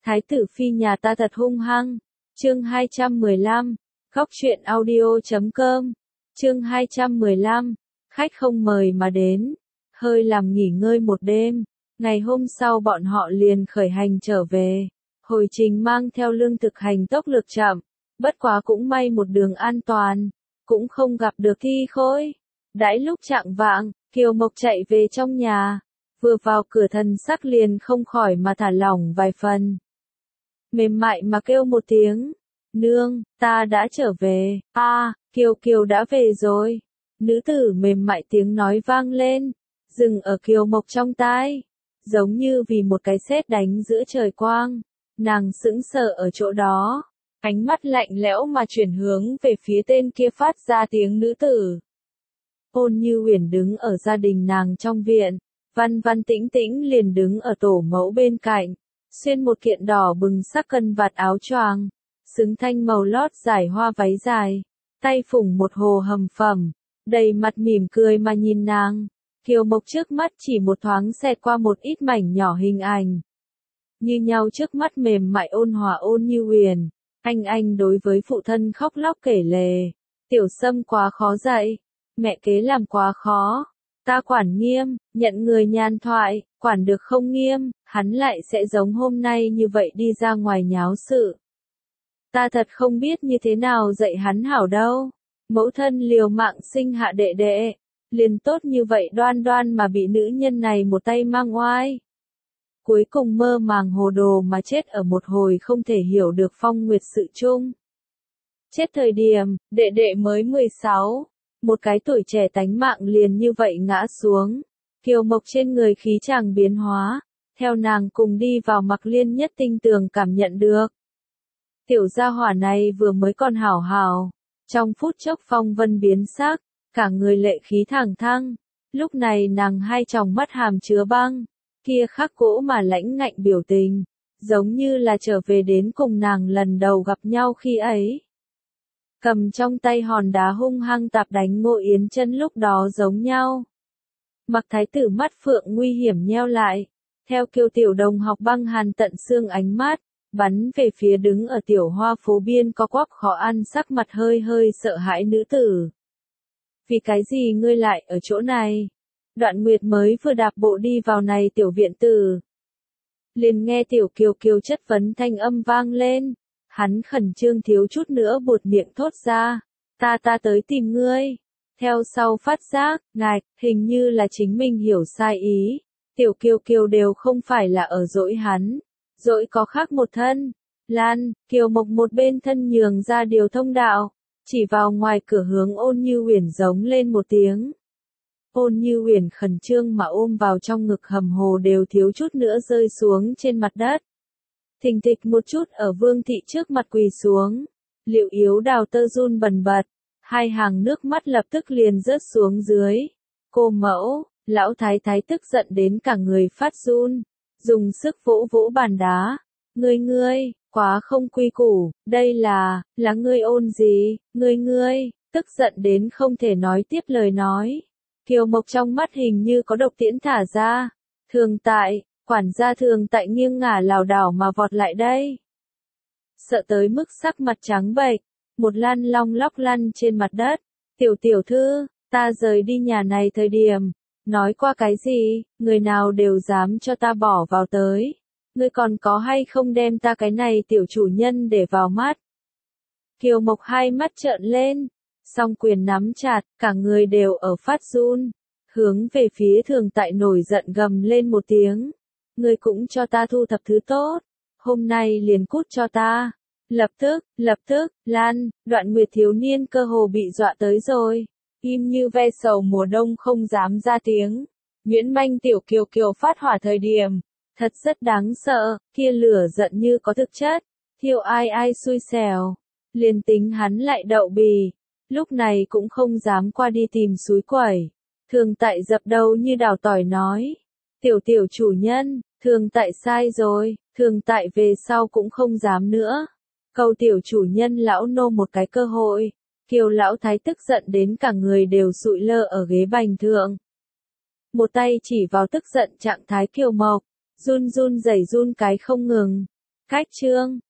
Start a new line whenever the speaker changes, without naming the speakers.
Thái tử phi nhà ta thật hung hăng. Chương 215, Góc truyện audio.com. Chương 215, khách không mời mà đến, hơi làm nghỉ ngơi một đêm. Ngày hôm sau bọn họ liền khởi hành trở về. Hồi trình mang theo lương thực hành tốc lực chậm, bất quá cũng may một đường an toàn, cũng không gặp được thi khôi. Đãi lúc chạng vạng, Kiều Mộc chạy về trong nhà, vừa vào cửa thần sắc liền không khỏi mà thả lỏng vài phần. Mềm mại mà kêu một tiếng, nương, ta đã trở về. Kiều Kiều đã về rồi. Nữ tử mềm mại tiếng nói vang lên, dừng ở Kiều Mộc trong tai, giống như vì một cái sét đánh giữa trời quang. Nàng sững sờ ở chỗ đó, ánh mắt lạnh lẽo mà chuyển hướng về phía tên kia phát ra tiếng nữ tử. Ôn Như Uyển đứng ở gia đình nàng trong viện, Văn Văn Tĩnh Tĩnh liền đứng ở tổ mẫu bên cạnh, xuyên một kiện đỏ bừng sắc cân vạt áo choàng, xứng thanh màu lót dài hoa váy dài, tay phủng một hồ hầm phẩm, đầy mặt mỉm cười mà nhìn nàng. Kiều Mộc trước mắt chỉ một thoáng xẹt qua một ít mảnh nhỏ hình ảnh. Như nhau trước mắt mềm mại ôn hòa Ôn Như Uyển, anh đối với phụ thân khóc lóc kể lể, tiểu Sâm quá khó dạy, mẹ kế làm quá khó, ta quản nghiêm, nhận người nhàn thoại, quản được không nghiêm, hắn lại sẽ giống hôm nay như vậy đi ra ngoài nháo sự. Ta thật không biết như thế nào dạy hắn hảo đâu, mẫu thân liều mạng sinh hạ đệ đệ, liền tốt như vậy đoan đoan mà bị nữ nhân này một tay mang oai. Cuối cùng mơ màng hồ đồ mà chết ở một hồi không thể hiểu được phong nguyệt sự chung. Chết thời điểm, đệ đệ mới 16, một cái tuổi trẻ tánh mạng liền như vậy ngã xuống. Kiều Mộc trên người khí chàng biến hóa, theo nàng cùng đi vào Mặc Liên nhất tinh tường cảm nhận được. Tiểu gia hỏa này vừa mới còn hảo hảo, trong phút chốc phong vân biến sắc, cả người lệ khí thẳng thăng. Lúc này nàng hai tròng mắt hàm chứa băng, kia khắc gỗ mà lãnh ngạnh biểu tình, giống như là trở về đến cùng nàng lần đầu gặp nhau khi ấy. Cầm trong tay hòn đá hung hăng tạp đánh Ngô Yến Chân lúc đó giống nhau. Mặc thái tử mắt phượng nguy hiểm nheo lại, theo Kiều tiểu đồng học băng hàn tận xương ánh mắt, bắn về phía đứng ở tiểu hoa phố biên có quắp khó ăn sắc mặt hơi hơi sợ hãi nữ tử. Vì cái gì ngươi lại ở chỗ này? Đoạn Nguyệt mới vừa đạp bộ đi vào này tiểu viện tử. Liền nghe tiểu Kiều Kiều chất vấn thanh âm vang lên, hắn khẩn trương thiếu chút nữa buột miệng thốt ra, ta tới tìm ngươi. Theo sau phát giác, ngạch, hình như là chính mình hiểu sai ý, tiểu Kiều Kiều đều không phải là ở dỗi hắn, dỗi có khác một thân. Lan, Kiều Mộc một bên thân nhường ra điều thông đạo, chỉ vào ngoài cửa hướng Ôn Như Uyển giống lên một tiếng. Ôn Như Uyển khẩn trương mà ôm vào trong ngực hầm hồ đều thiếu chút nữa rơi xuống trên mặt đất. Thình thịch một chút ở Vương thị trước mặt quỳ xuống, Liệu Yếu Đào tơ run bần bật, hai hàng nước mắt lập tức liền rớt xuống dưới. Cô mẫu, lão thái thái tức giận đến cả người phát run, dùng sức vỗ vỗ bàn đá. Ngươi, quá không quy củ, đây là ngươi ôn gì, ngươi, tức giận đến không thể nói tiếp lời nói. Kiều Mộc trong mắt hình như có độc tiễn thả ra. Thường tại, quản gia Thường tại nghiêng ngả lảo đảo mà vọt lại đây. Sợ tới mức sắc mặt trắng bệch, một lăn long lóc lăn trên mặt đất. Tiểu thư, ta rời đi nhà này thời điểm, nói qua cái gì, người nào đều dám cho ta bỏ vào tới. Ngươi còn có hay không đem ta cái này tiểu chủ nhân để vào mắt? Kiều Mộc hai mắt trợn lên, song quyền nắm chặt, cả người đều ở phát run, hướng về phía Thường tại nổi giận gầm lên một tiếng. Ngươi cũng cho ta thu thập thứ tốt, hôm nay liền cút cho ta. Lập tức, Lan, Đoạn Nguyệt thiếu niên cơ hồ bị dọa tới rồi, im như ve sầu mùa đông không dám ra tiếng. Nguyễn manh tiểu Kiều Kiều phát hỏa thời điểm, thật rất đáng sợ, kia lửa giận như có thực chất, thiêu ai xui xẻo, liền tính hắn lại đậu bì, lúc này cũng không dám qua đi tìm suối quẩy. Thường tại dập đầu như đào tỏi nói, tiểu chủ nhân, Thường tại sai rồi, Thường tại về sau cũng không dám nữa. Cầu tiểu chủ nhân lão nô một cái cơ hội. Kiều lão thái tức giận đến cả người đều sụi lơ ở ghế bành thượng. Một tay chỉ vào tức giận trạng thái Kiều Mộc, run rẩy run cái không ngừng. Cách chương